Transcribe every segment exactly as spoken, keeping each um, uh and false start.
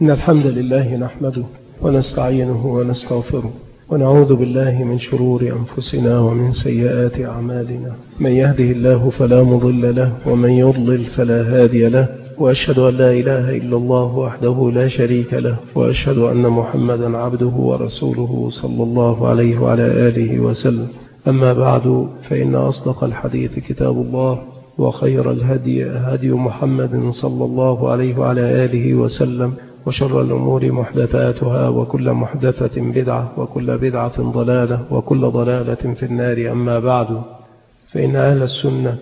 إن الحمد لله نحمده ونستعينه ونستغفره ونعوذ بالله من شرور أنفسنا ومن سيئات أعمالنا. من يهده الله فلا مضل له ومن يضلل فلا هادي له، وأشهد أن لا إله إلا الله وحده لا شريك له، وأشهد أن محمدا عبده ورسوله صلى الله عليه وعلى آله وسلم. أما بعد، فإن أصدق الحديث كتاب الله، وخير الهدي هدي محمد صلى الله عليه وعلى آله وسلم، وشر الأمور محدثاتها، وكل محدثة بدعة، وكل بدعة ضلالة، وكل ضلالة في النار. أما بعد، فإن أهل السنة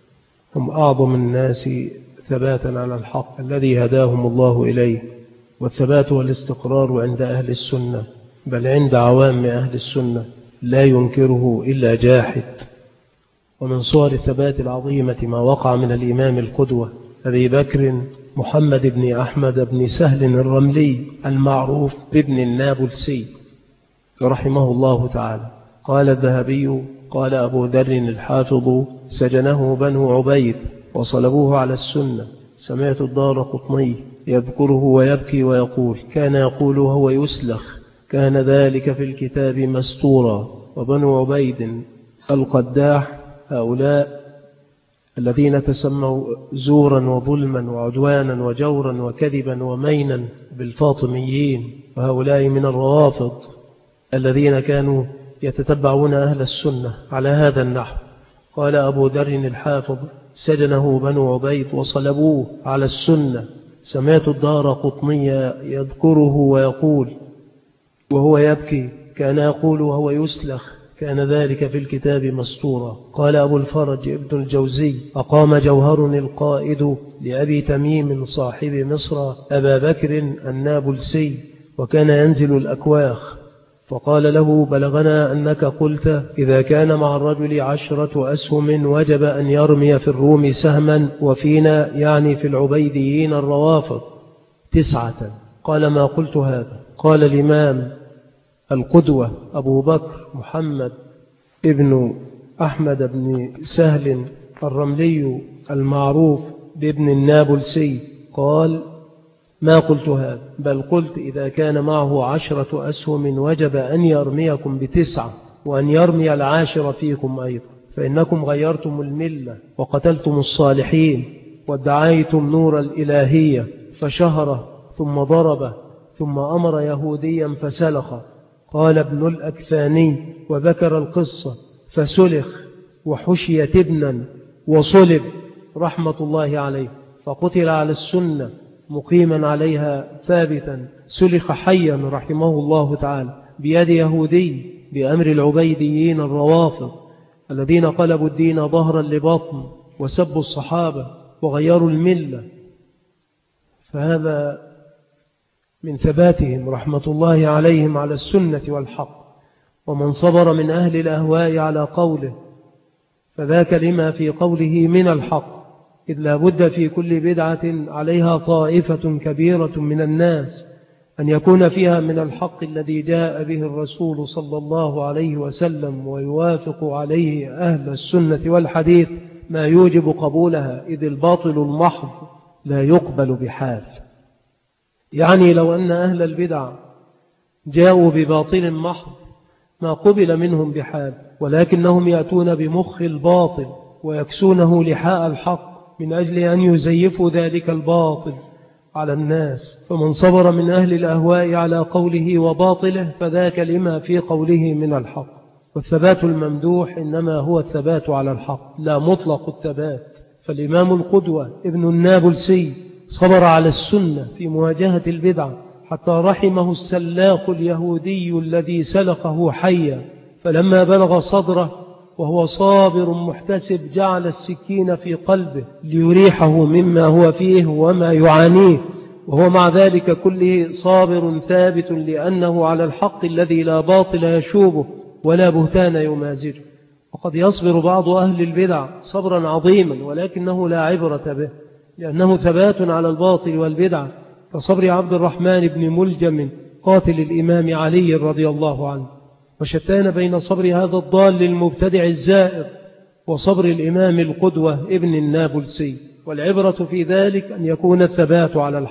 هم أعظم الناس ثباتا على الحق الذي هداهم الله إليه، والثبات والاستقرار عند أهل السنة، بل عند عوام أهل السنة، لا ينكره إلا جاحد. ومن صور الثبات العظيمة ما وقع من الإمام القدوة أبي بكر محمد بن أحمد بن سهل الرملي المعروف بابن النابلسي رحمه الله تعالى. قال الذهبي: قال أبو ذر الحافظ: سجنه بنو عبيد وصلبوه على السنة. سمعت الدارقطني يذكره ويبكي ويقول: كان يقول وهو يسلخ: كان ذلك في الكتاب مستورا. وبنو عبيد القداح هؤلاء الذين تسموا زورا وظلما وعدوانا وجورا وكذبا ومينا بالفاطميين، وهؤلاء من الروافض الذين كانوا يتتبعون أهل السنة على هذا النحو. قال أبو ذر الحافظ: سجنه بنو عبيد وصلبوه على السنة. سمعت الدارقطني يذكره ويقول وهو يبكي: كان يقول وهو يسلخ: كان ذلك في الكتاب مستورا. قال أبو الفرج ابن الجوزي: أقام جوهر القائد لأبي تميم صاحب مصر أبا بكر النابلسي، وكان ينزل الأكواخ، فقال له: بلغنا أنك قلت إذا كان مع الرجل عشرة أسهم وجب أن يرمي في الروم سهما، وفينا يعني في العبيديين الروافض تسعة. قال: ما قلت هذا. قال الإمام القدوة أبو بكر محمد ابن أحمد بن سهل الرملي المعروف بابن النابلسي قال: ما قلت هذا، بل قلت إذا كان معه عشرة أسهم وجب أن يرميكم بتسعة، وأن يرمي العاشر فيكم أيضا، فإنكم غيرتم الملة وقتلتم الصالحين وادعيتم نور الإلهية، فشهره ثم ضربه ثم أمر يهوديا فسلخ. قال ابن الأكثاني: وذكر القصة، فسلخ وحشي تبنا وصلب رحمة الله عليه، فقتل على السنة مقيما عليها ثابتا، سلخ حيا رحمه الله تعالى بيد يهودي بأمر العبيديين الروافض الذين قلبوا الدين ظهرا لبطن وسبوا الصحابة وغيروا الملة. فهذا من ثباتهم رحمة الله عليهم على السنة والحق. ومن صبر من أهل الأهواء على قوله فذاك لما في قوله من الحق، إذ لا بد في كل بدعة عليها طائفة كبيرة من الناس أن يكون فيها من الحق الذي جاء به الرسول صلى الله عليه وسلم، ويوافق عليه أهل السنة والحديث ما يوجب قبولها، إذ الباطل المحض لا يقبل بحال. يعني لو أن أهل البدع جاءوا بباطل محض ما قبل منهم بحال، ولكنهم يأتون بمخ الباطل ويكسونه لحاء الحق من أجل أن يزيفوا ذلك الباطل على الناس. فمن صبر من أهل الأهواء على قوله وباطله فذاك لما في قوله من الحق. والثبات الممدوح إنما هو الثبات على الحق، لا مطلق الثبات. فالإمام القدوة ابن النابلسي صبر على السنة في مواجهة البدعة حتى رحمه السلاق اليهودي الذي سلقه حيا، فلما بلغ صدره وهو صابر محتسب جعل السكين في قلبه ليريحه مما هو فيه وما يعانيه، وهو مع ذلك كله صابر ثابت، لأنه على الحق الذي لا باطل يشوبه ولا بهتان يمازجه. وقد يصبر بعض أهل البدع صبرا عظيما ولكنه لا عبرة به، لأنه ثبات على الباطل والبدع، كصبر عبد الرحمن بن ملجم قاتل الإمام علي رضي الله عنه. وشتان بين صبر هذا الضال المبتدع الزائر وصبر الإمام القدوة ابن النابلسي، والعبرة في ذلك أن يكون الثبات على الحق.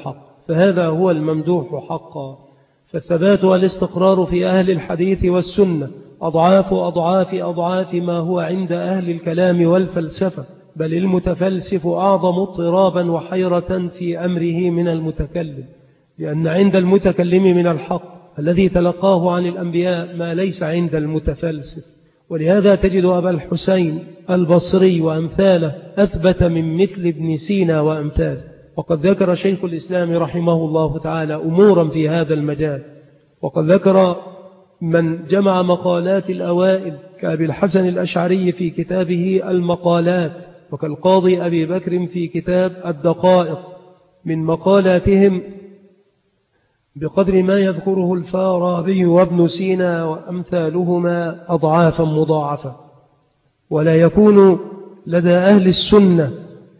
فهذا هو الممدوح حقا. فالثبات والاستقرار في أهل الحديث والسنة أضعاف أضعاف أضعاف ما هو عند أهل الكلام والفلسفة، بل المتفلسف أعظم اضطرابا وحيرة في أمره من المتكلم، لأن عند المتكلم من الحق الذي تلقاه عن الأنبياء ما ليس عند المتفلسف. ولهذا تجد أبا الحسين البصري وأمثاله أثبت من مثل ابن سينا وأمثاله. وقد ذكر شيخ الإسلام رحمه الله تعالى أمورا في هذا المجال، وقد ذكر من جمع مقالات الأوائل كأبي الحسن الأشعري في كتابه المقالات، وكالقاضي أبي بكر في كتاب الدقائق، من مقالاتهم بقدر ما يذكره الفارابي وابن سينا وأمثالهما أضعافا مضاعفة. ولا يكون لدى أهل السنة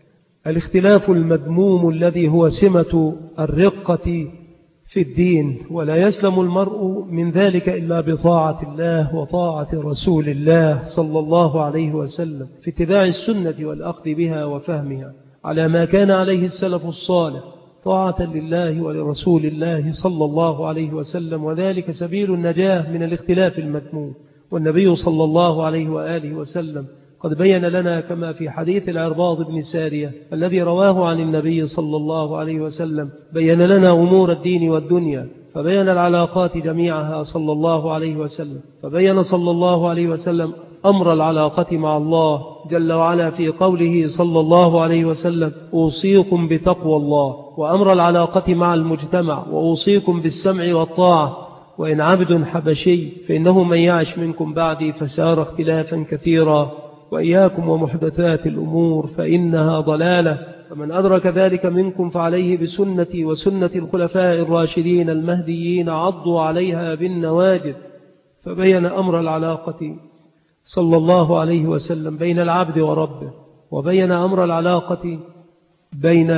الاختلاف المذموم الذي هو سمة الرقة في الدين، ولا يسلم المرء من ذلك إلا بطاعة الله وطاعة رسول الله صلى الله عليه وسلم في اتباع السنة والأخذ بها وفهمها على ما كان عليه السلف الصالح طاعة لله ولرسول الله صلى الله عليه وسلم، وذلك سبيل النجاة من الاختلاف المذموم. والنبي صلى الله عليه وآله وسلم قد بين لنا كما في حديث العرباض بن سارية الذي رواه عن النبي صلى الله عليه وسلم، بين لنا أمور الدين والدنيا، فبين العلاقات جميعها صلى الله عليه وسلم. فبين صلى الله عليه وسلم أمر العلاقة مع الله جل وعلا في قوله صلى الله عليه وسلم أوصيكم بتقوى الله، وأمر العلاقة مع المجتمع وأوصيكم بالسمع والطاعة، وإن عبد حبشي فإنه من يعش منكم بعدي فسار اختلافا كثيرا، وإياكم ومحدثات الأمور فإنها ضلالة، فمن أدرك ذلك منكم فعليه بسنتي وسنة الخلفاء الراشدين المهديين عضوا عليها بالنواجذ. فبين أمر العلاقة صلى الله عليه وسلم بين العبد وربه، وبين أمر العلاقة بين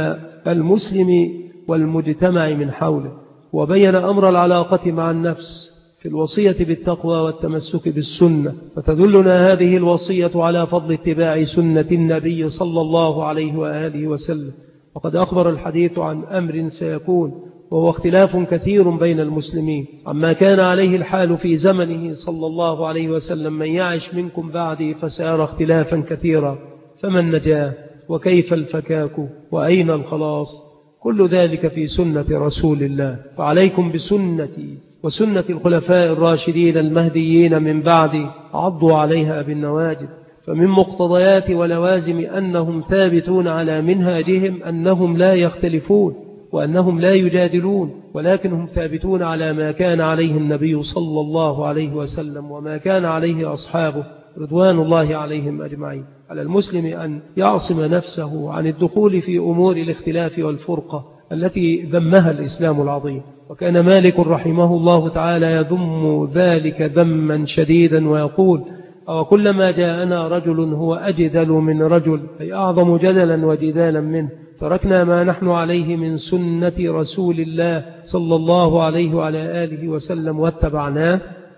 المسلم والمجتمع من حوله، وبين أمر العلاقة مع النفس في الوصية بالتقوى والتمسك بالسنة. فتدلنا هذه الوصية على فضل اتباع سنة النبي صلى الله عليه وآله وسلم. وقد أخبر الحديث عن أمر سيكون، وهو اختلاف كثير بين المسلمين عما كان عليه الحال في زمنه صلى الله عليه وسلم، من يعش منكم بعدي فسيرى اختلافا كثيرا، فما النجاة وكيف الفكاك وأين الخلاص؟ كل ذلك في سنة رسول الله. فعليكم بسنتي وسنة الخلفاء الراشدين المهديين من بعد عضوا عليها بالنواجذ. فمن مقتضيات ولوازم أنهم ثابتون على منهاجهم أنهم لا يختلفون وأنهم لا يجادلون، ولكن هم ثابتون على ما كان عليه النبي صلى الله عليه وسلم وما كان عليه أصحابه رضوان الله عليهم أجمعين. على المسلم أن يعصم نفسه عن الدخول في أمور الاختلاف والفرقة التي ذمها الإسلام العظيم. وكان مالك رحمه الله تعالى يذم ذلك ذما شديدا ويقول أو كلما جاءنا رجل هو أجدل من رجل، أي أعظم جدلا وجدالا منه، تركنا ما نحن عليه من سنة رسول الله صلى الله عليه وعلى آله وسلم واتبعناه،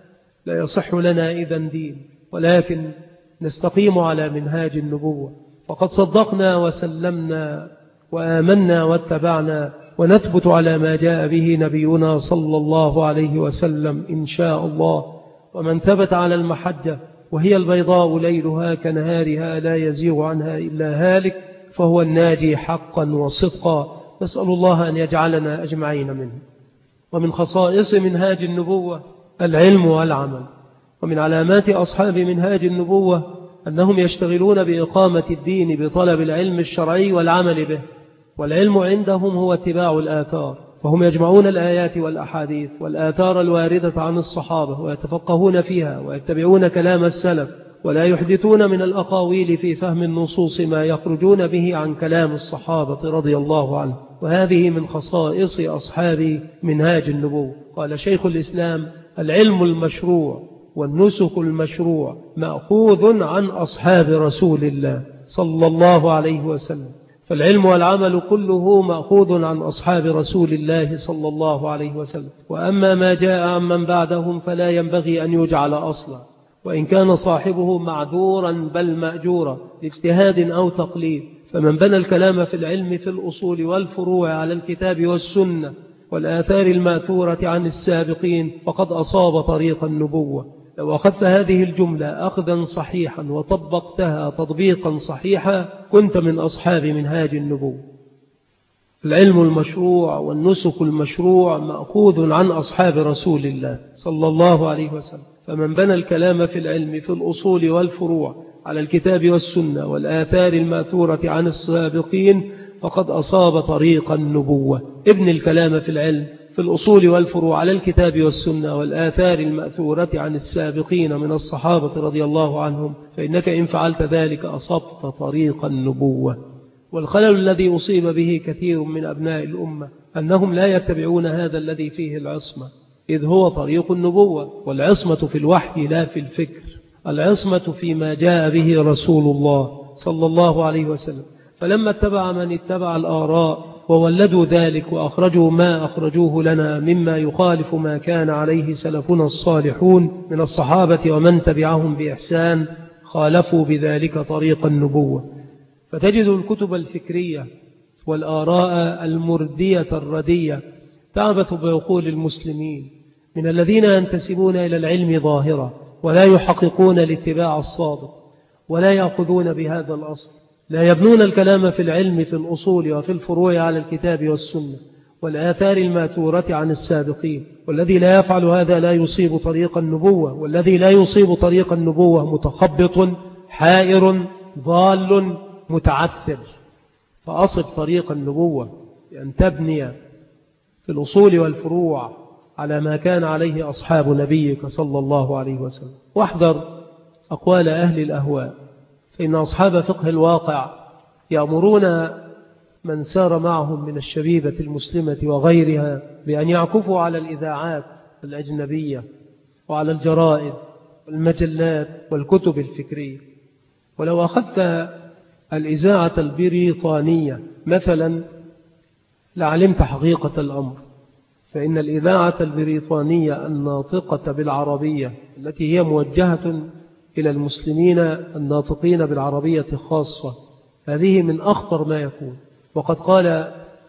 لا يصح لنا إذن دين، ولكن نستقيم على منهاج النبوة. فقد صدقنا وسلمنا وآمنا واتبعنا، ونثبت على ما جاء به نبينا صلى الله عليه وسلم إن شاء الله. ومن ثبت على المحجة وهي البيضاء ليلها كنهارها لا يزيغ عنها إلا هالك، فهو الناجي حقا وصدقا. نسأل الله أن يجعلنا أجمعين منه. ومن خصائص منهاج النبوة العلم والعمل. ومن علامات أصحاب منهاج النبوة أنهم يشتغلون بإقامة الدين بطلب العلم الشرعي والعمل به. والعلم عندهم هو اتباع الآثار، فهم يجمعون الآيات والأحاديث والآثار الواردة عن الصحابة ويتفقهون فيها ويتبعون كلام السلف، ولا يحدثون من الأقاويل في فهم النصوص ما يخرجون به عن كلام الصحابة رضي الله عنه. وهذه من خصائص أصحاب منهاج النبوة. قال شيخ الإسلام العلم المشروع والنسك المشروع مأخوذ عن أصحاب رسول الله صلى الله عليه وسلم. فالعلم والعمل كله مأخوذ عن أصحاب رسول الله صلى الله عليه وسلم. وأما ما جاء عمن بعدهم فلا ينبغي أن يجعل أصلا، وإن كان صاحبه معذورا بل مأجورا لاجتهاد أو تقليد، فمن بنى الكلام في العلم في الأصول والفروع على الكتاب والسنة والآثار الماثورة عن السابقين فقد أصاب طريق النبوة. لو أخذت هذه الجملة أخذا صحيحا وطبقتها تطبيقا صحيحا كنت من أصحاب منهاج النبوة. العلم المشروع والنسك المشروع مأخوذ عن أصحاب رسول الله صلى الله عليه وسلم. فمن بنى الكلام في العلم في الأصول والفروع على الكتاب والسنة والآثار الماثورة عن السابقين فقد أصاب طريق النبوة. ابن الكلام في العلم في الأصول والفروع على الكتاب والسنة والآثار المأثورة عن السابقين من الصحابة رضي الله عنهم، فإنك إن فعلت ذلك أصبت طريق النبوة. والخلل الذي أصيب به كثير من أبناء الأمة أنهم لا يتبعون هذا الذي فيه العصمة، إذ هو طريق النبوة. والعصمة في الوحي لا في الفكر، العصمة فيما جاء به رسول الله صلى الله عليه وسلم. فلما اتبع من اتبع الآراء وولدوا ذلك وأخرجوا ما أخرجوه لنا مما يخالف ما كان عليه سلفنا الصالحون من الصحابة ومن تبعهم بإحسان، خالفوا بذلك طريق النبوة. فتجد الكتب الفكرية والآراء المردية الردية تعبث بعقول المسلمين من الذين ينتسبون إلى العلم ظاهرة ولا يحققون الاتباع الصادق ولا يأخذون بهذا الأصل. لا يبنون الكلام في العلم في الأصول وفي الفروع على الكتاب والسنة والآثار الماثورة عن السابقين. والذي لا يفعل هذا لا يصيب طريق النبوة، والذي لا يصيب طريق النبوة متخبط حائر ضال متعثر. فأصب طريق النبوة بأن تبني في الأصول والفروع على ما كان عليه أصحاب نبيك صلى الله عليه وسلم. واحذر أقوال أهل الأهواء، فإن أصحاب فقه الواقع يأمرون من سار معهم من الشبيبة المسلمة وغيرها بأن يعكفوا على الإذاعات الأجنبية وعلى الجرائد والمجلات والكتب الفكرية. ولو أخذت الإذاعة البريطانية مثلا لعلمت حقيقة الأمر، فإن الإذاعة البريطانية الناطقة بالعربية التي هي موجهة إلى المسلمين الناطقين بالعربية خاصة هذه من أخطر ما يكون. وقد قال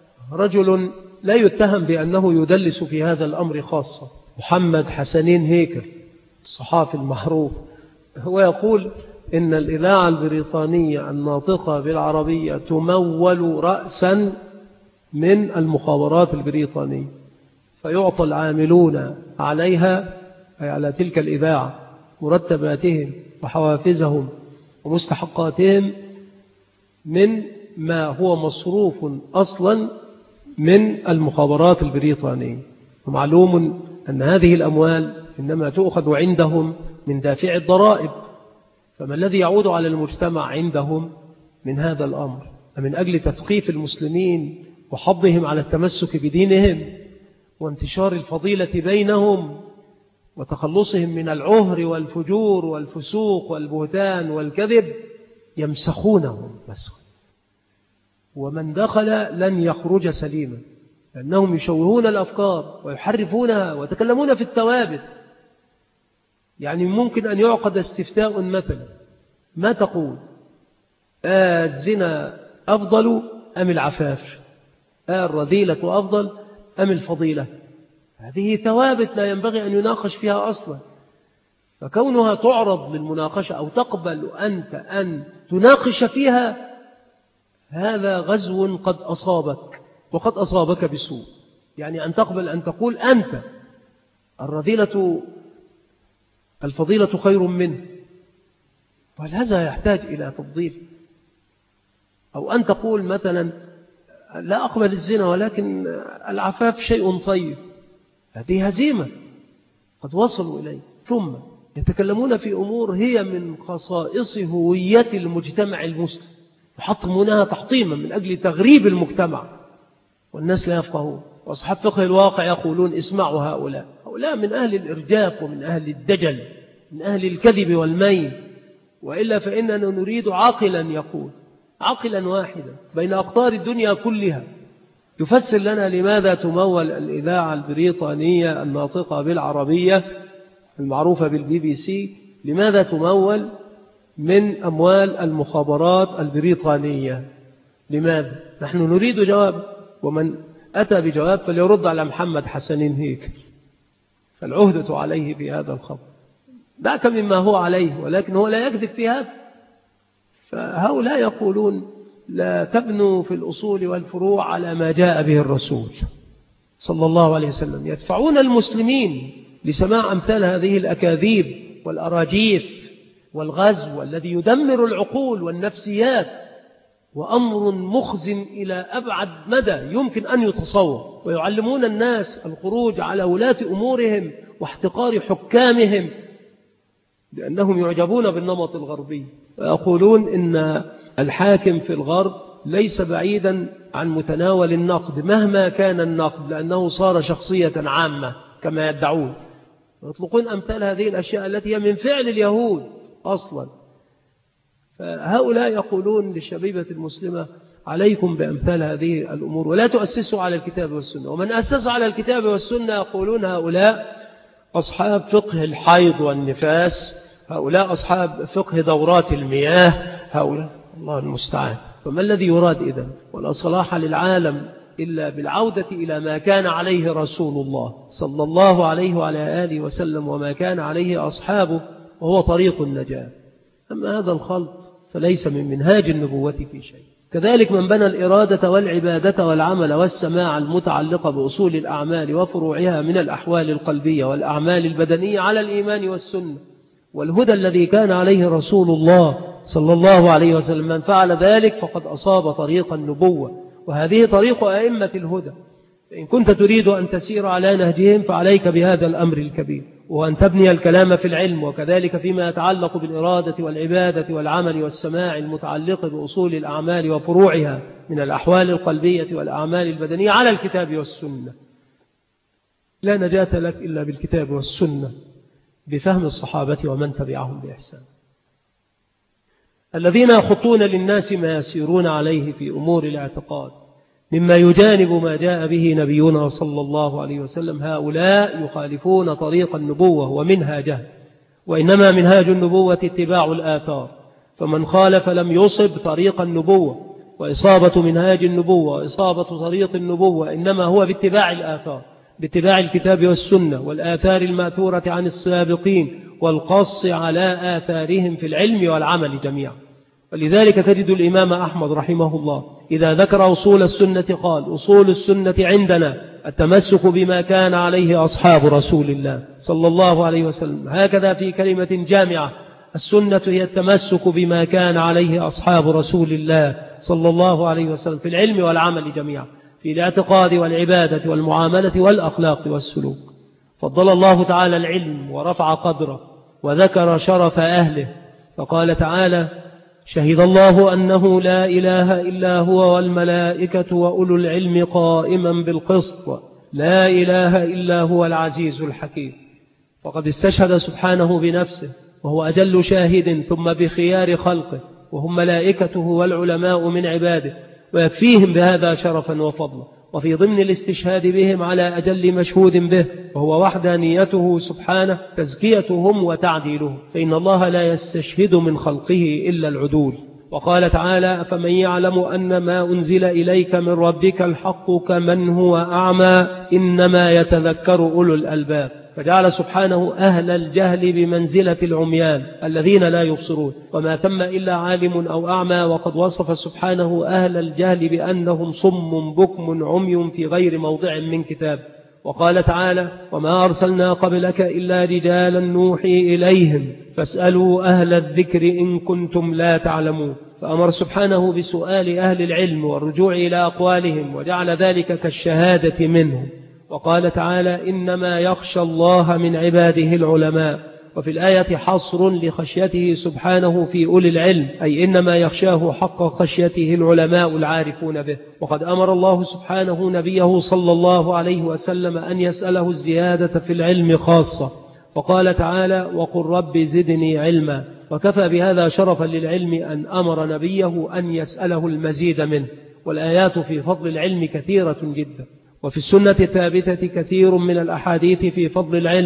رجل لا يتهم بأنه يدلس في هذا الأمر خاصة، محمد حسنين هيكل الصحافي المعروف، هو يقول إن الإذاعة البريطانية الناطقة بالعربية تمول رأسا من المخابرات البريطانية، فيعطى العاملون عليها أي على تلك الإذاعة مرتباتهم وحوافزهم ومستحقاتهم من ما هو مصروف أصلا من المخابرات البريطانية. ومعلوم أن هذه الأموال إنما تؤخذ عندهم من دافع الضرائب، فما الذي يعود على المجتمع عندهم من هذا الأمر؟ من أجل تثقيف المسلمين وحضهم على التمسك بدينهم وانتشار الفضيلة بينهم وتخلصهم من العهر والفجور والفسوق والبهتان والكذب، يمسخونهم مسخا، ومن دخل لن يخرج سليما، لأنهم يشوهون الأفكار ويحرفونها ويتكلمون في الثوابت. يعني ممكن أن يعقد استفتاء مثلا، ما تقول؟ آه الزنا أفضل أم العفاف؟ آه الرذيلة أفضل أم الفضيلة؟ هذه ثوابت لا ينبغي أن يناقش فيها أصلا، فكونها تعرض للمناقشة أو تقبل أنت أن تناقش فيها هذا غزو قد أصابك وقد أصابك بسوء. يعني أن تقبل أن تقول أنت الرذيلة الفضيلة خير منه، وهذا يحتاج إلى تفضيل. أو أن تقول مثلا لا أقبل الزنا ولكن العفاف شيء طيب، هذه هزيمة قد وصلوا إليه. ثم يتكلمون في أمور هي من خصائص هوية المجتمع المسلم، يحطمونها تحطيما من أجل تغريب المجتمع، والناس لا يفقهون. وأصحاب فقه الواقع يقولون اسمعوا هؤلاء، هؤلاء من أهل الإرجاف ومن أهل الدجل، من أهل الكذب والمين، وإلا فإننا نريد عاقلا يقول، عاقلا واحدا بين أقطار الدنيا كلها يفسر لنا لماذا تمول الإذاعة البريطانية الناطقة بالعربية المعروفة بالبي بي سي، لماذا تمول من أموال المخابرات البريطانية؟ لماذا؟ نحن نريد جواب، ومن أتى بجواب فليرد على محمد حسنين هيك، فالعهدة عليه في هذا الخبر. دعك مما هو عليه، ولكن هو لا يكذب في هذا. فهؤلاء يقولون لا تبنوا في الأصول والفروع على ما جاء به الرسول صلى الله عليه وسلم، يدفعون المسلمين لسماع أمثال هذه الأكاذيب والأراجيف والغزو الذي يدمر العقول والنفسيات، وأمر مخزن إلى أبعد مدى يمكن أن يتصور. ويعلمون الناس الخروج على ولاة أمورهم واحتقار حكامهم لأنهم يعجبون بالنمط الغربي، ويقولون إن الحاكم في الغرب ليس بعيدا عن متناول النقد مهما كان النقد، لأنه صار شخصية عامة كما يدعون، ويطلقون أمثال هذه الأشياء التي هي من فعل اليهود أصلا. فهؤلاء يقولون للشبيبة المسلمة عليكم بأمثال هذه الأمور ولا تؤسسوا على الكتاب والسنة. ومن أسس على الكتاب والسنة يقولون هؤلاء أصحاب فقه الحيض والنفاس، هؤلاء أصحاب فقه دورات المياه، هؤلاء الله المستعان. فما الذي يراد إذن؟ ولا صلاح للعالم إلا بالعودة إلى ما كان عليه رسول الله صلى الله عليه وعلى آله وسلم وما كان عليه أصحابه، وهو طريق النجاة. أما هذا الخلط فليس من منهاج النبوة في شيء. كذلك من بنى الإرادة والعبادة والعمل والسماع المتعلقة بأصول الأعمال وفروعها من الأحوال القلبية والأعمال البدنية على الإيمان والسنة والهدى الذي كان عليه رسول الله صلى الله عليه وسلم، من فعل ذلك فقد أصاب طريق النبوة، وهذه طريق أئمة الهدى. فإن كنت تريد أن تسير على نهجهم فعليك بهذا الأمر الكبير، وأن تبني الكلام في العلم، وكذلك فيما يتعلق بالإرادة والعبادة والعمل والسماع المتعلق بأصول الأعمال وفروعها من الأحوال القلبية والأعمال البدنية على الكتاب والسنة. لا نجاة لك إلا بالكتاب والسنة بفهم الصحابة ومن تبعهم بإحسان، الذين يخطون للناس ما يسيرون عليه في أمور الاعتقاد مما يجانب ما جاء به نبينا صلى الله عليه وسلم. هؤلاء يخالفون طريق النبوة ومنهاجه، وإنما منهاج النبوة اتباع الآثار، فمن خالف لم يصب طريق النبوة. وإصابة منهاج النبوة وإصابة طريق النبوة إنما هو باتباع الآثار، باتباع الكتاب والسنة والآثار المأثورة عن السابقين، والقص على آثارهم في العلم والعمل جميعا. ولذلك تجد الإمام أحمد رحمه الله إذا ذكر أصول السنة قال: أصول السنة عندنا التمسك بما كان عليه أصحاب رسول الله صلى الله عليه وسلم. هكذا في كلمة جامعة: السنة هي التمسك بما كان عليه أصحاب رسول الله صلى الله عليه وسلم في العلم والعمل جميعا، في الاعتقاد والعبادة والمعاملة والأخلاق والسلوك. فضل الله تعالى العلم ورفع قدره وذكر شرف أهله، فقال تعالى: شهد الله أنه لا إله إلا هو والملائكة وأولو العلم قائما بالقسط لا إله إلا هو العزيز الحكيم. فقد استشهد سبحانه بنفسه وهو أجل شاهد، ثم بخيار خلقه وهم ملائكته والعلماء من عباده، ويكفيهم بهذا شرفا وفضلا. وفي ضمن الاستشهاد بهم على أجل مشهود به وهو وحدانيته سبحانه تزكيتهم وتعديلهم، فإن الله لا يستشهد من خلقه إلا العدول. وقال تعالى: فمن يعلم أن ما أنزل إليك من ربك الحق كمن هو أعمى إنما يتذكر أولو الألباب. فجعل سبحانه أهل الجهل بمنزلة العميان الذين لا يبصرون، وما ثم إلا عالم أو أعمى، وقد وصف سبحانه أهل الجهل بأنهم صم بكم عمي في غير موضع من كتاب. وقال تعالى: وما أرسلنا قبلك إلا رجالا نوحي إليهم فاسألوا أهل الذكر إن كنتم لا تعلمون. فأمر سبحانه بسؤال أهل العلم والرجوع إلى أقوالهم، وجعل ذلك كالشهادة منهم. وقال تعالى: إنما يخشى الله من عباده العلماء. وفي الآية حصر لخشيته سبحانه في أولي العلم، أي إنما يخشاه حق خشيته العلماء العارفون به. وقد أمر الله سبحانه نبيه صلى الله عليه وسلم أن يسأله الزيادة في العلم خاصة، وقال تعالى: وقل رب زدني علما. وكفى بهذا شرفا للعلم أن أمر نبيه أن يسأله المزيد منه. والآيات في فضل العلم كثيرة جدا، وفي السنة الثابتة كثير من الأحاديث في فضل العلم،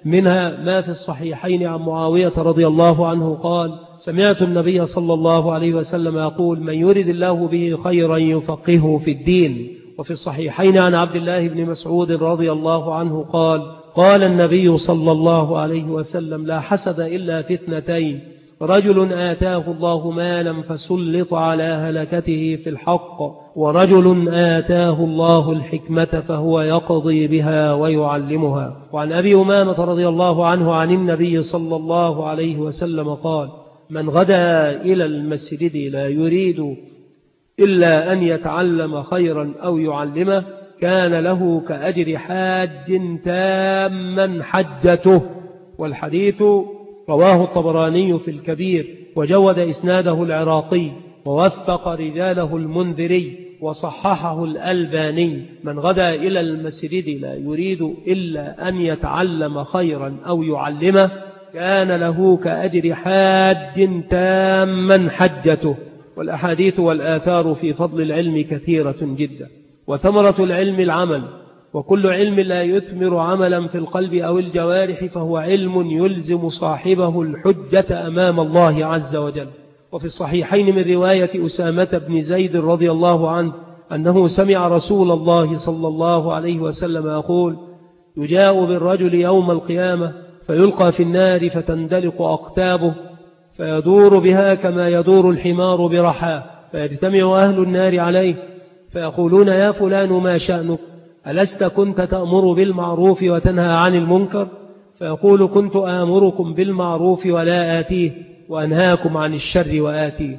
منها ما في الصحيحين عن معاوية رضي الله عنه قال: سمعت النبي صلى الله عليه وسلم يقول: من يرد الله به خيرا يفقهه في الدين. وفي الصحيحين عن عبد الله بن مسعود رضي الله عنه قال: قال النبي صلى الله عليه وسلم: لا حسد إلا في اثنتين: رجل آتاه الله مالا فسلط على هلكته في الحق، ورجل آتاه الله الحكمة فهو يقضي بها ويعلمها. وعن أبي أمامة رضي الله عنه عن النبي صلى الله عليه وسلم قال: من غدا إلى المسجد لا يريد إلا أن يتعلم خيرا أو يعلمه كان له كأجر حاج تاما حجته. والحديث رواه الطبراني في الكبير، وجود إسناده العراقي، ووثق رجاله المنذري، وصححه الألباني. من غدا إلى المسجد لا يريد إلا أن يتعلم خيرا أو يعلمه كان له كأجر حاج تاما حجته. والأحاديث والآثار في فضل العلم كثيرة جدا. وثمرة العلم العمل، وكل علم لا يثمر عملا في القلب أو الجوارح فهو علم يلزم صاحبه الحجة أمام الله عز وجل. وفي الصحيحين من رواية أسامة بن زيد رضي الله عنه أنه سمع رسول الله صلى الله عليه وسلم يقول: يجاء بالرجل يوم القيامة فيلقى في النار فتندلق أقتابه فيدور بها كما يدور الحمار برحاه، فيجتمع أهل النار عليه فيقولون: يا فلان ما شأنك؟ ألست كنت تأمر بالمعروف وتنهى عن المنكر؟ فيقول: كنت آمركم بالمعروف ولا آتيه، وأنهاكم عن الشر وآتيه.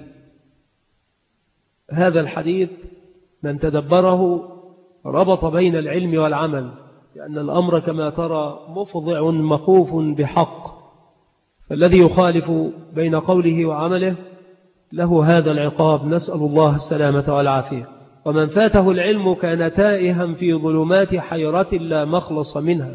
هذا الحديث من تدبره ربط بين العلم والعمل، لأن الأمر كما ترى مفضع مخوف بحق، فالذي يخالف بين قوله وعمله له هذا العقاب، نسأل الله السلامة والعافية. ومن فاته العلم كان تائها في ظلمات حيرة لا مخلص منها،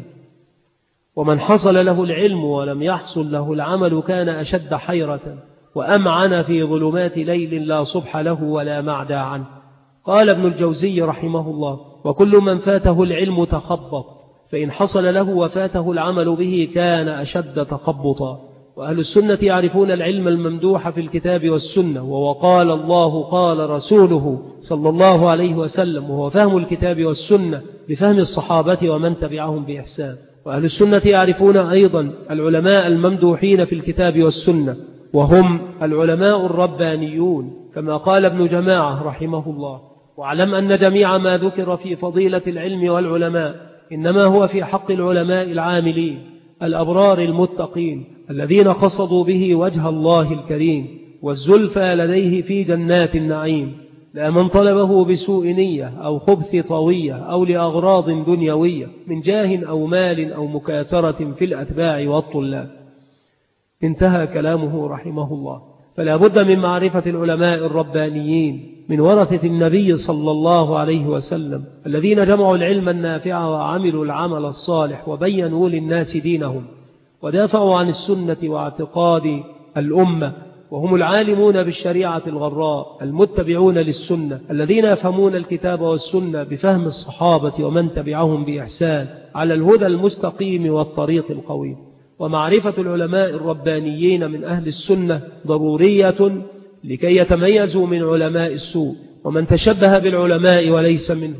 ومن حصل له العلم ولم يحصل له العمل كان أشد حيرة وأمعن في ظلمات ليل لا صبح له ولا معدى عنه. قال ابن الجوزي رحمه الله: وكل من فاته العلم تخبط، فإن حصل له وفاته العمل به كان أشد تخبطا. وأهل السنة يعرفون العلم الممدوح في الكتاب والسنة، وقال الله قال رسوله صلى الله عليه وسلم، وهو فهم الكتاب والسنة بفهم الصحابة ومن تبعهم بإحسان. وأهل السنة يعرفون أيضا العلماء الممدوحين في الكتاب والسنة، وهم العلماء الربانيون، كما قال ابن جماعة رحمه الله: واعلم أن جميع ما ذكر في فضيلة العلم والعلماء إنما هو في حق العلماء العاملين الأبرار المتقين الذين قصدوا به وجه الله الكريم والزلفى لديه في جنات النعيم، لا من طلبه بسوء نية أو خبث طوية أو لأغراض دنيوية من جاه أو مال أو مكاثرة في الأتباع والطلاب. انتهى كلامه رحمه الله. فلا بد من معرفة العلماء الربانيين من ورثة النبي صلى الله عليه وسلم الذين جمعوا العلم النافع وعملوا العمل الصالح وبينوا للناس دينهم ودافعوا عن السنة واعتقاد الأمة، وهم العالمون بالشريعة الغراء المتبعون للسنة الذين يفهمون الكتاب والسنة بفهم الصحابة ومن تبعهم بإحسان على الهدى المستقيم والطريق القويم. ومعرفة العلماء الربانيين من أهل السنة ضرورية لكي يتميزوا من علماء السوء ومن تشبه بالعلماء وليس منه،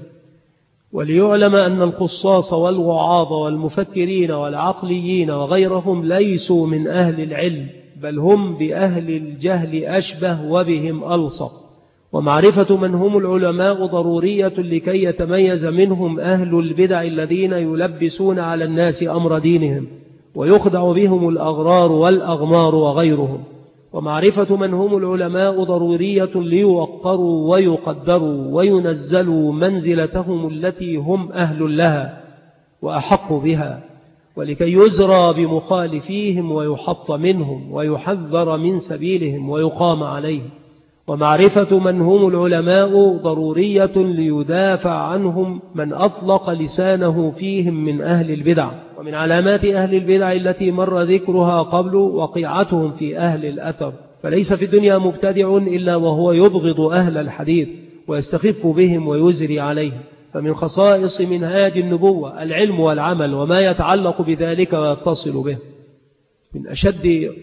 وليعلم أن الخصاص والوعاظ والمفكرين والعقليين وغيرهم ليسوا من أهل العلم، بل هم بأهل الجهل أشبه وبهم ألصق. ومعرفة من هم العلماء ضرورية لكي يتميز منهم أهل البدع الذين يلبسون على الناس أمر دينهم ويخدع بهم الأغرار والأغمار وغيرهم. ومعرفة من هم العلماء ضرورية ليوقروا ويقدروا وينزلوا منزلتهم التي هم أهل لها وأحق بها، ولكي يزرى بمخالفيهم ويحط منهم ويحذر من سبيلهم ويقام عليهم. ومعرفة من هم العلماء ضرورية ليدافع عنهم من أطلق لسانه فيهم من أهل البدع. ومن علامات أهل البدع التي مر ذكرها قبل وقيعتهم في أهل الأثر، فليس في الدنيا مبتدع إلا وهو يبغض أهل الحديث ويستخف بهم ويزري عليهم، فمن خصائص منهاج النبوة العلم والعمل وما يتعلق بذلك ويتصل به. من أشد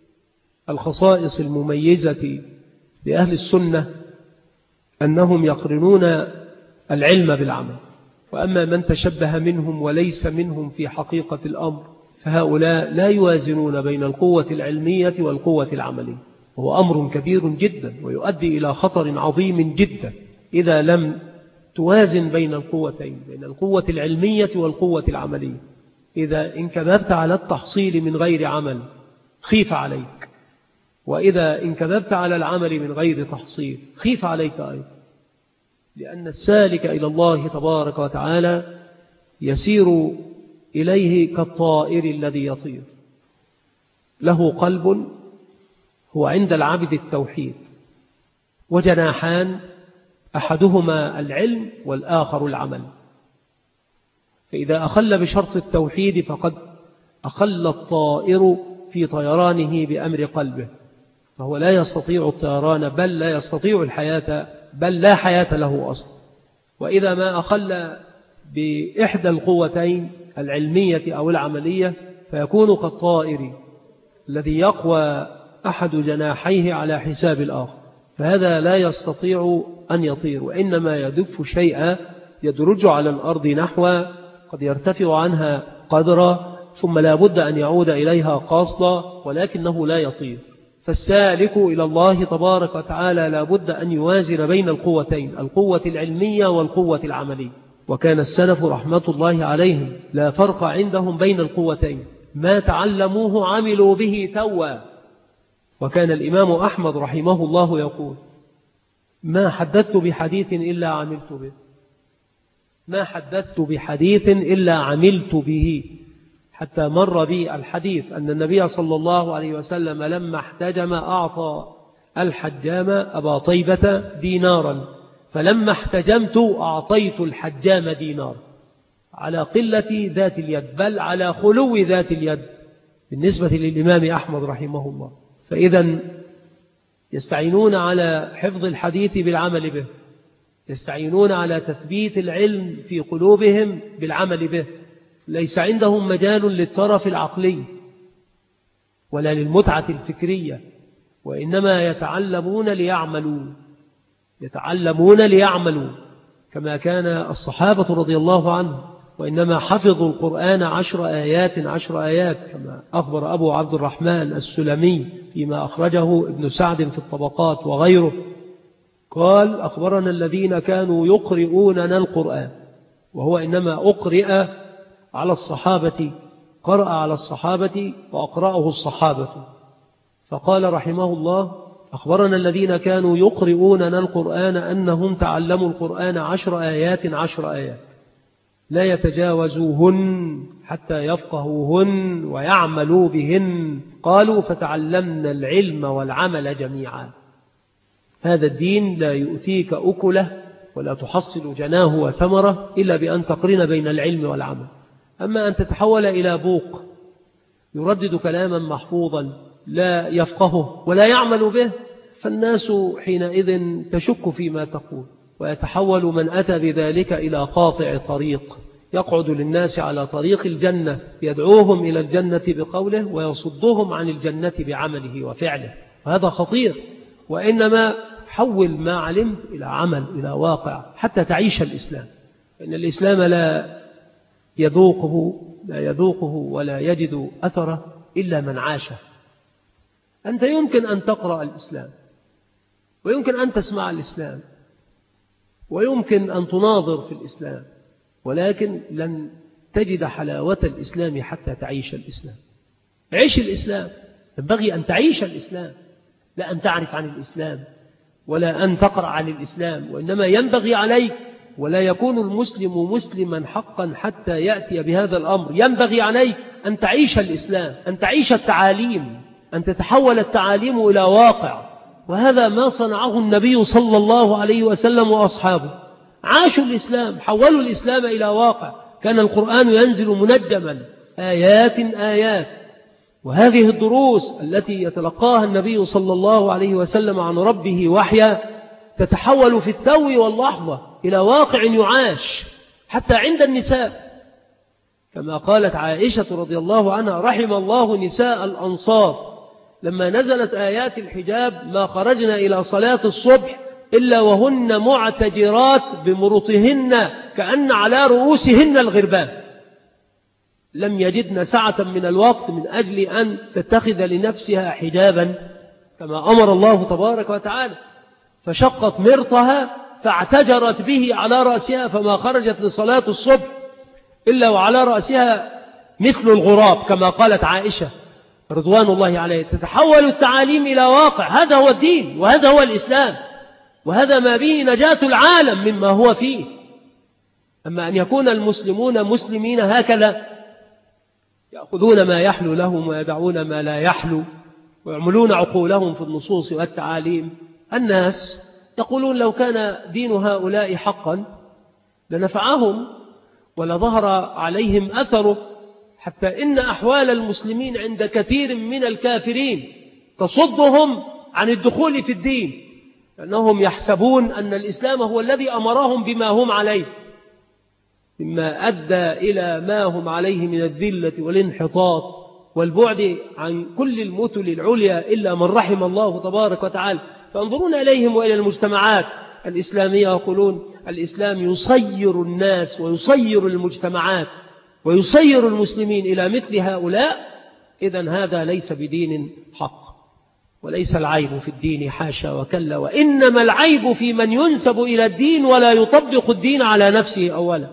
الخصائص المميزة لأهل السنة أنهم يقرنون العلم بالعمل، وأما من تشبه منهم وليس منهم في حقيقة الأمر فهؤلاء لا يوازنون بين القوة العلمية والقوة العملية، وهو أمر كبير جدا ويؤدي إلى خطر عظيم جدا إذا لم توازن بين القوتين، بين القوة العلمية والقوة العملية. إذا انكببت على التحصيل من غير عمل خيف عليك، وإذا انكببت على العمل من غير تحصيل خيف عليك أيضا، لأن السالك إلى الله تبارك وتعالى يسير إليه كالطائر الذي يطير، له قلب هو عند العبد التوحيد، وجناحان أحدهما العلم والآخر العمل. فإذا أخل بشرط التوحيد فقد أخل الطائر في طيرانه بأمر قلبه، فهو لا يستطيع الطيران بل لا يستطيع الحياة بل لا حياة له أصلا. وإذا ما أخل بإحدى القوتين العلمية أو العملية فيكون كالطائر الذي يقوى أحد جناحيه على حساب الآخر، فهذا لا يستطيع أن يطير، وإنما يدف شيئا يدرج على الأرض نحو قد يرتفع عنها قدرا ثم لا بد أن يعود إليها قاصدا، ولكنه لا يطير. فالسالك إلى الله تبارك وتعالى لا بد أن يوازن بين القوتين، القوة العلمية والقوة العملية. وكان السلف رحمة الله عليهم لا فرق عندهم بين القوتين، ما تعلموه عملوا به توا. وكان الإمام أحمد رحمه الله يقول: ما حدثت بحديث إلا عملت به، ما حدثت بحديث إلا عملت به، حتى مر بي الحديث أن النبي صلى الله عليه وسلم لما احتجم أعطى الحجام أبا طيبة دينارا، فلما احتجمت أعطيت الحجام دينار، على قلة ذات اليد بل على خلو ذات اليد بالنسبة للإمام أحمد رحمه الله. فإذا يستعينون على حفظ الحديث بالعمل به، يستعينون على تثبيت العلم في قلوبهم بالعمل به، ليس عندهم مجال للطرف العقلي ولا للمتعة الفكرية، وإنما يتعلمون ليعملوا، يتعلمون ليعملوا كما كان الصحابة رضي الله عنهم، وإنما حفظوا القرآن عشر آيات عشر آيات كما أخبر أبو عبد الرحمن السلمي فيما أخرجه ابن سعد في الطبقات وغيره، قال: أخبرنا الذين كانوا يقرؤوننا القرآن، وهو إنما أقرئ على الصحابة، قرأ على الصحابة وأقرأه الصحابة. فقال رحمه الله: أخبرنا الذين كانوا يقرؤوننا القرآن أنهم تعلموا القرآن عشر آيات عشر آيات لا يتجاوزوهن حتى يفقهوهن ويعملوا بهن. قالوا: فتعلمنا العلم والعمل جميعا. هذا الدين لا يؤتيك أكله ولا تحصل جناه وثمره إلا بأن تقرن بين العلم والعمل. أما أن تتحول إلى بوق يردد كلاما محفوظا لا يفقهه ولا يعمل به، فالناس حينئذ تشك فيما تقول، ويتحول من أتى بذلك إلى قاطع طريق، يقعد للناس على طريق الجنة يدعوهم إلى الجنة بقوله ويصدهم عن الجنة بعمله وفعله، وهذا خطير. وإنما حول ما علمت إلى عمل، إلى واقع، حتى تعيش الإسلام، إن الإسلام لا يذوقه لا يذوقه ولا يجد أثره إلا من عاشه. أنت يمكن أن تقرأ الإسلام، ويمكن أن تسمع الإسلام، ويمكن أن تناظر في الإسلام، ولكن لن تجد حلاوة الإسلام حتى تعيش الإسلام. عيش الإسلام، ينبغي أن تعيش الإسلام، لا أن تعرف عن الإسلام ولا أن تقرأ عن الإسلام، وإنما ينبغي عليك، ولا يكون المسلم مسلما حقا حتى يأتي بهذا الأمر، ينبغي عليك أن تعيش الإسلام، أن تعيش التعاليم، أن تتحول التعاليم إلى واقع. وهذا ما صنعه النبي صلى الله عليه وسلم وأصحابه، عاشوا الإسلام، حولوا الإسلام إلى واقع. كان القرآن ينزل منجما آيات آيات، وهذه الدروس التي يتلقاها النبي صلى الله عليه وسلم عن ربه وحيا تتحول في التو واللحظة إلى واقع يعاش حتى عند النساء، كما قالت عائشة رضي الله عنها: رحم الله نساء الأنصار لما نزلت آيات الحجاب ما خرجنا إلى صلاة الصبح إلا وهن معتجرات بمرطهن كأن على رؤوسهن الغربان، لم يجدن سعة من الوقت من أجل أن تتخذ لنفسها حجابا كما أمر الله تبارك وتعالى، فشقت مرطها فاعتجرت به على رأسها، فما خرجت لصلاة الصبح إلا وعلى رأسها مثل الغراب كما قالت عائشة رضوان الله عليه. تتحول التعاليم إلى واقع، هذا هو الدين وهذا هو الإسلام، وهذا ما به نجاة العالم مما هو فيه. أما أن يكون المسلمون مسلمين هكذا يأخذون ما يحلو لهم ويدعون ما لا يحلو ويعملون عقولهم في النصوص والتعاليم، الناس يقولون لو كان دين هؤلاء حقا لنفعهم ولظهر عليهم أثره، حتى إن أحوال المسلمين عند كثير من الكافرين تصدهم عن الدخول في الدين، لأنهم يحسبون أن الإسلام هو الذي أمرهم بما هم عليه، مما أدى إلى ما هم عليه من الذلة والانحطاط والبعد عن كل المثل العليا إلا من رحم الله تبارك وتعالى. فانظرون إليهم وإلى المجتمعات الإسلامية يقولون الإسلام يصير الناس ويصير المجتمعات ويصير المسلمين إلى مثل هؤلاء. إذن هذا ليس بدين حق، وليس العيب في الدين حاشا وكلا، وإنما العيب في من ينسب إلى الدين ولا يطبق الدين على نفسه أولا.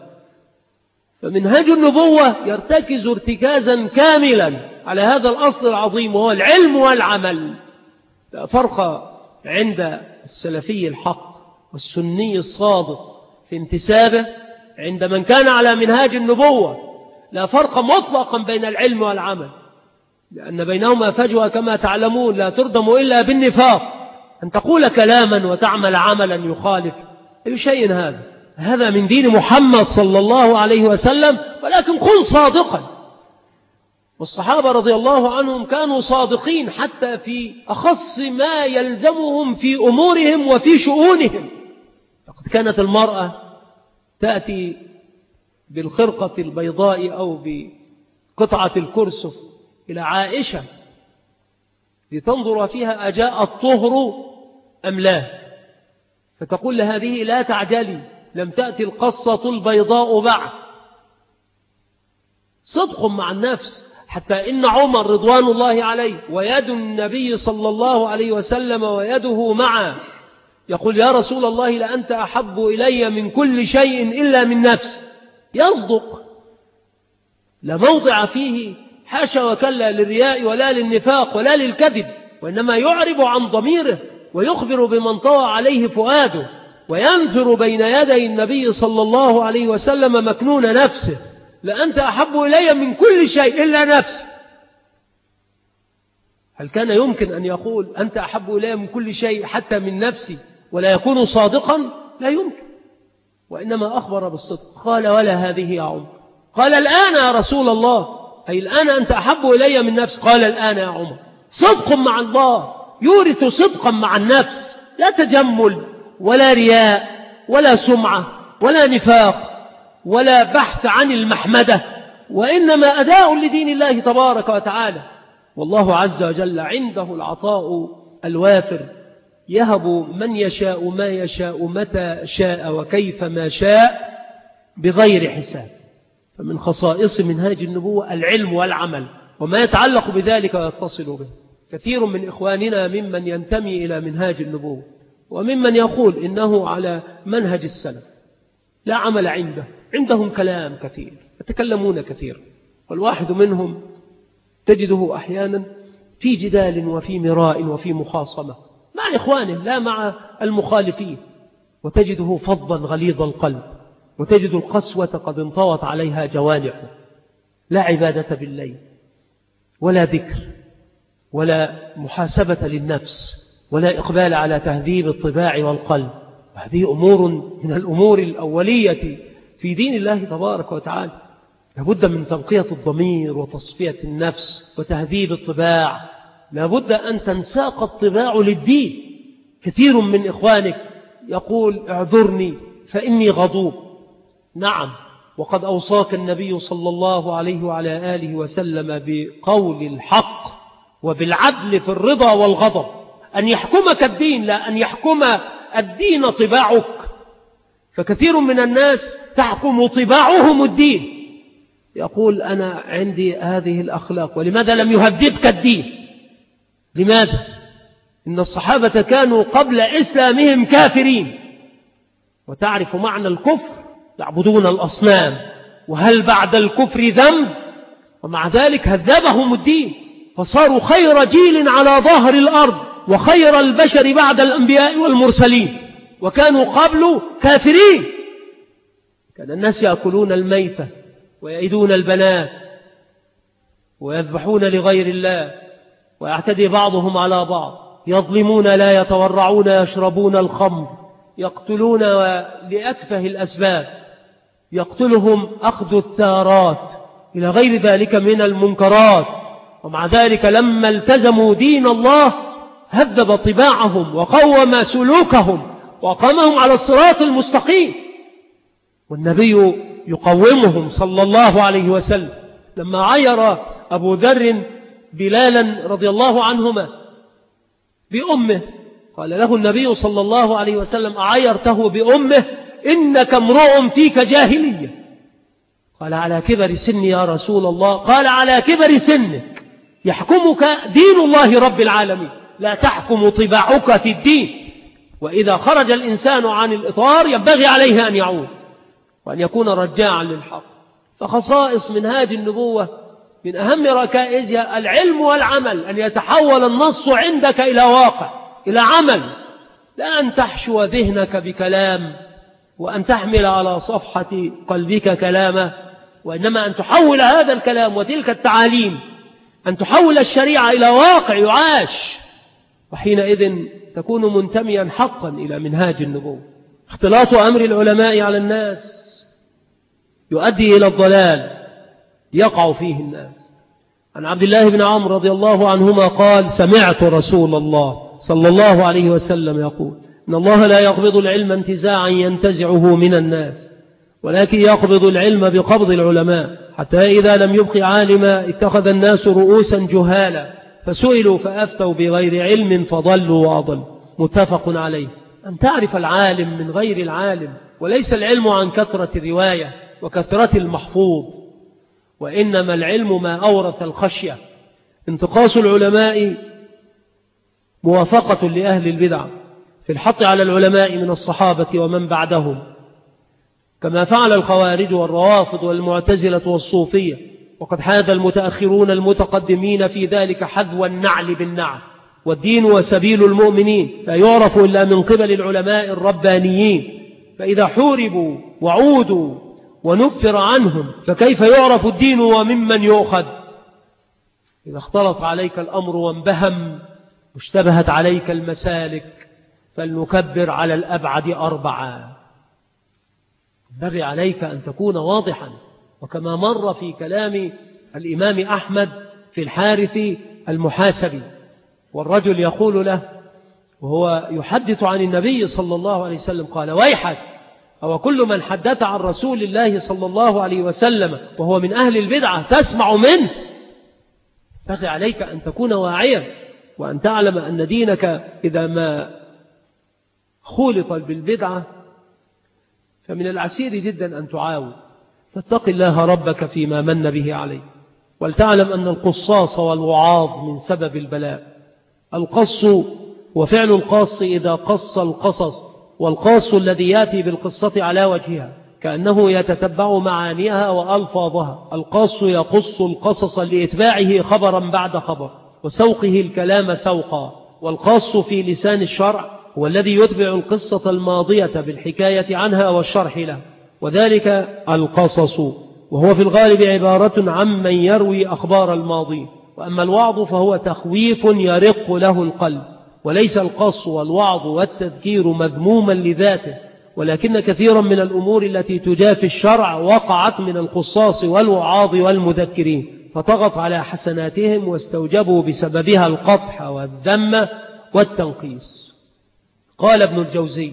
فمنهج النبوة يرتكز ارتكازا كاملا على هذا الأصل العظيم وهو العلم والعمل. لا فرق عند السلفي الحق والسني الصادق في انتسابه عند من كان على منهاج النبوة، لا فرق مطلقا بين العلم والعمل، لأن بينهما فجوة كما تعلمون لا تردم إلا بالنفاق، أن تقول كلاما وتعمل عملا يخالف. أي شيء هذا؟ هذا من دين محمد صلى الله عليه وسلم، ولكن كن صادقا. والصحابة رضي الله عنهم كانوا صادقين حتى في أخص ما يلزمهم في أمورهم وفي شؤونهم. لقد كانت المرأة تأتي بالخرقة البيضاء أو بقطعة الكرسف إلى عائشة لتنظر فيها أجاء الطهر أم لا، فتقول لهذه لا تعجلي لم تأتي القصة البيضاء بعد. صدق مع النفس، حتى إن عمر رضوان الله عليه ويد النبي صلى الله عليه وسلم ويده معه يقول يا رسول الله لأنت أحب إلي من كل شيء إلا من نفسي. يصدق، لا موضع فيه حاشا وكلا للرياء ولا للنفاق ولا للكذب، وإنما يعرب عن ضميره ويخبر بمن طوى عليه فؤاده، وينفر بين يدي النبي صلى الله عليه وسلم مكنون نفسه. لأنت أحب إلي من كل شيء إلا نفسي. هل كان يمكن أن يقول أنت أحب إلي من كل شيء حتى من نفسي ولا يكون صادقا؟ لا يمكن. وإنما أخبر بالصدق. قال ولا هذه يا عمر. قال الآن يا رسول الله، أي الآن أنت أحب إلي من نفسي. قال الآن يا عمر. صدق مع الله يورث صدقا مع النفس، لا تجمل ولا رياء ولا سمعة ولا نفاق ولا بحث عن المحمدة، وإنما أداء لدين الله تبارك وتعالى. والله عز وجل عنده العطاء الوافر، يهب من يشاء ما يشاء متى شاء وكيف ما شاء بغير حساب. فمن خصائص منهاج النبوة العلم والعمل وما يتعلق بذلك ويتصل به. كثير من إخواننا ممن ينتمي إلى منهاج النبوة وممن يقول إنه على منهج السلف لا عمل عنده، عندهم كلام كثير، يتكلمون كثير، والواحد منهم تجده أحيانا في جدال وفي مراء وفي مخاصمة مع إخوانه لا مع المخالفين، وتجده فظا غليظ القلب، وتجد القسوة قد انطوت عليها جوانحه. لا عبادة بالليل ولا ذكر ولا محاسبة للنفس ولا إقبال على تهذيب الطباع والقلب. وهذه أمور من الأمور الأولية في دين الله تبارك وتعالى. لابد من تنقية الضمير وتصفية النفس وتهذيب الطباع. لابد أن تنساق الطباع للدين. كثير من إخوانك يقول اعذرني فإني غضوب. نعم، وقد أوصاك النبي صلى الله عليه وعلى آله وسلم بقول الحق وبالعدل في الرضا والغضب، أن يحكمك الدين لا أن يحكم الدين طباعك. فكثير من الناس تحكم طباعهم الدين، يقول أنا عندي هذه الأخلاق، ولماذا لم يهذبك الدين؟ لماذا؟ إن الصحابة كانوا قبل إسلامهم كافرين، وتعرف معنى الكفر، يعبدون الأصنام، وهل بعد الكفر ذنب؟ ومع ذلك هذبهم الدين، فصاروا خير جيل على ظهر الأرض وخير البشر بعد الأنبياء والمرسلين، وكانوا قبل كافرين. كان الناس يأكلون الميتة ويأيدون البنات ويذبحون لغير الله ويعتدي بعضهم على بعض، يظلمون لا يتورعون، يشربون الخمر، يقتلون لأتفه الأسباب، يقتلهم أخذ الثارات إلى غير ذلك من المنكرات. ومع ذلك لما التزموا دين الله هذب طباعهم وقوم سلوكهم وقامهم على الصراط المستقيم، والنبي يقومهم صلى الله عليه وسلم. لما عير أبو ذر بلالا رضي الله عنهما بأمه، قال له النبي صلى الله عليه وسلم أعيرته بأمه؟ إنك امرؤ فيك جاهلية. قال على كبر سني يا رسول الله؟ قال على كبر سنك يحكمك دين الله رب العالمين، لا تحكم طباعك في الدين. وإذا خرج الإنسان عن الإطار ينبغي عليه أن يعود وأن يكون رجاعا للحق. فخصائص منهاج النبوة من أهم ركائزها العلم والعمل، أن يتحول النص عندك إلى واقع، إلى عمل، لا أن تحشو ذهنك بكلام وأن تحمل على صفحة قلبك كلامه، وإنما أن تحول هذا الكلام وتلك التعاليم، أن تحول الشريعة إلى واقع يعاش، وحينئذ تكون منتميا حقا إلى منهاج النبوة. اختلاط أمر العلماء على الناس يؤدي إلى الضلال يقع فيه الناس. عن عبد الله بن عمرو رضي الله عنهما قال سمعت رسول الله صلى الله عليه وسلم يقول إن الله لا يقبض العلم انتزاعا ينتزعه من الناس، ولكن يقبض العلم بقبض العلماء، حتى إذا لم يبق عالما اتخذ الناس رؤوسا جهالا فسئلوا فأفتوا بغير علم فضلوا وأضلوا. متفق عليه. أن تعرف العالم من غير العالم، وليس العلم عن كثرة الرواية وكثرة المحفوظ، وإنما العلم ما أورث الخشية. انتقاص العلماء موافقة لأهل البدع في الحط على العلماء من الصحابة ومن بعدهم، كما فعل الخوارج والروافض والمعتزلة والصوفية، وقد حاذ المتأخرون المتقدمين في ذلك حذو النعل بالنعل. والدين وسبيل المؤمنين لا يعرف إلا من قبل العلماء الربانيين، فإذا حوربوا وعودوا ونفر عنهم فكيف يعرف الدين وممن يؤخذ؟ إذا اختلط عليك الأمر وانبهم واشتبهت عليك المسالك فلنكبر على الأبعد أربعة. ينبغي عليك أن تكون واضحا، وكما مر في كلام الإمام أحمد في الحارث المحاسبي، والرجل يقول له وهو يحدث عن النبي صلى الله عليه وسلم قال ويحك، أو كل من حدث عن رسول الله صلى الله عليه وسلم وهو من أهل البدعة تسمع منه؟ ينبغي عليك أن تكون واعيا، وأن تعلم أن دينك إذا ما خلط بالبدعة فمن العسير جدا أن تعاود. فاتق الله ربك فيما من به عليه، ولتعلم أن القصاص والوعاظ من سبب البلاء. القص وفعل القاص إذا قص القصص، والقاص الذي يأتي بالقصة على وجهها كأنه يتتبع معانيها وألفاظها. القاص يقص القصص لإتباعه خبرا بعد خبر وسوقه الكلام سوقا. والقاص في لسان الشرع هو الذي يتبع القصة الماضية بالحكاية عنها والشرح له، وذلك القصص، وهو في الغالب عبارة عمن يروي أخبار الماضي. وأما الوعظ فهو تخويف يرق له القلب، وليس القص والوعظ والتذكير مذموما لذاته، ولكن كثيرا من الأمور التي تجافي الشرع وقعت من القصاص والوعاظ والمذكرين، فطغت على حسناتهم واستوجبوا بسببها القطح والذم والتنقيص. قال ابن الجوزي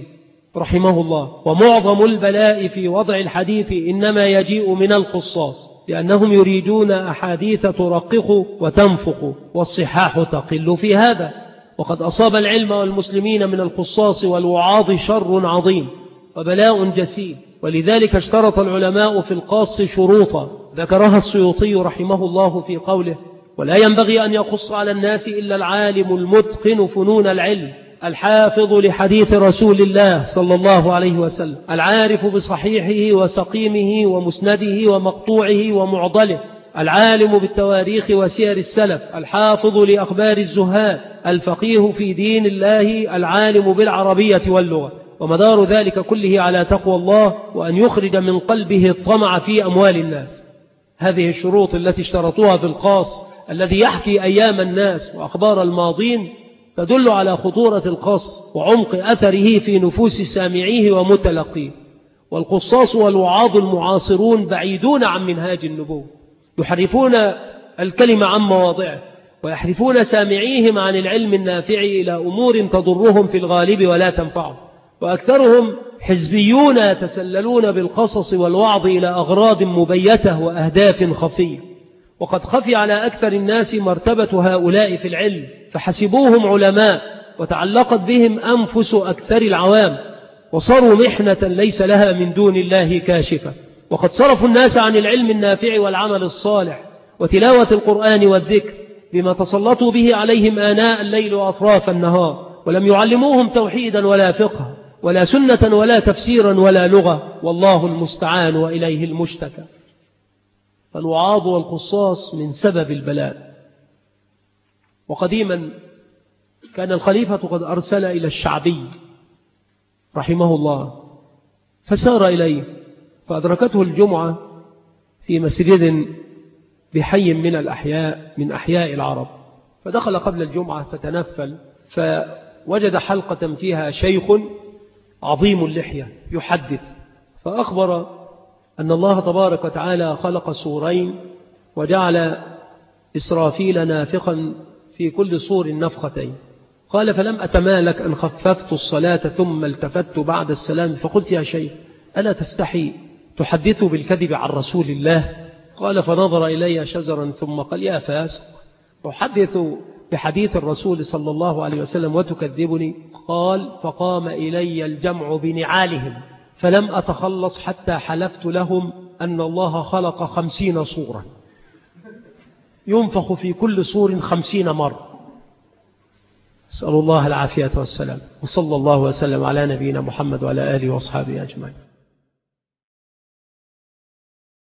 رحمه الله. ومعظم البلاء في وضع الحديث إنما يجيء من القصاص، لأنهم يريدون أحاديث ترقق وتنفق، والصحاح تقل في هذا. وقد أصاب العلم والمسلمين من القصاص والوعاظ شر عظيم وبلاء جسيم، ولذلك اشترط العلماء في القاص شروطا ذكرها السيوطي رحمه الله في قوله: ولا ينبغي أن يقص على الناس إلا العالم المتقن فنون العلم، الحافظ لحديث رسول الله صلى الله عليه وسلم، العارف بصحيحه وسقيمه ومسنده ومقطوعه ومعضله، العالم بالتواريخ وسير السلف، الحافظ لأخبار الزهاد، الفقيه في دين الله، العالم بالعربية واللغة. ومدار ذلك كله على تقوى الله، وأن يخرج من قلبه الطمع في أموال الناس. هذه الشروط التي اشترطوها في القاص الذي يحكي أيام الناس وأخبار الماضين تدل على خطورة القص وعمق أثره في نفوس سامعيه ومتلقيه. والقصاص والوعاظ المعاصرون بعيدون عن منهاج النبوة، يحرفون الكلمة عن مواضعه، ويحرفون سامعيهم عن العلم النافع إلى أمور تضرهم في الغالب ولا تنفعهم. وأكثرهم حزبيون يتسللون بالقصص والوعظ إلى أغراض مبيتة وأهداف خفية. وقد خفي على أكثر الناس مرتبة هؤلاء في العلم، فحسبوهم علماء وتعلقت بهم أنفس أكثر العوام، وصاروا محنة ليس لها من دون الله كاشفة. وقد صرفوا الناس عن العلم النافع والعمل الصالح وتلاوة القرآن والذكر بما تسلطوا به عليهم آناء الليل وأطراف النهار، ولم يعلموهم توحيدا ولا فقه ولا سنة ولا تفسيرا ولا لغة، والله المستعان وإليه المشتكى. فالوعاظ والقصاص من سبب البلاء. وقديما كان الخليفة قد أرسل إلى الشعبي رحمه الله، فسار إليه، فأدركته الجمعة في مسجد بحي من الأحياء من أحياء العرب، فدخل قبل الجمعة فتنفل، فوجد حلقة فيها شيخ عظيم اللحية يحدث، فأخبر أن الله تبارك وتعالى خلق سورين وجعل إسرافيل نافخا في كل صور نفختين. قال: فلم أتمالك أن خففت الصلاة ثم التفت بعد السلام فقلت: يا شيخ، ألا تستحي تحدث بالكذب عن رسول الله؟ قال: فنظر إلي شزرا ثم قال: يا فاسق، أحدث بحديث الرسول صلى الله عليه وسلم وتكذبني؟ قال: فقام إلي الجمع بنعالهم فلم أتخلص حتى حلفت لهم أن الله خلق خمسين صورة ينفخ في كل صور خمسين مرة. أسأل الله العافية والسلام، وصلى الله وسلم على نبينا محمد وعلى آله وأصحابه أجمعين.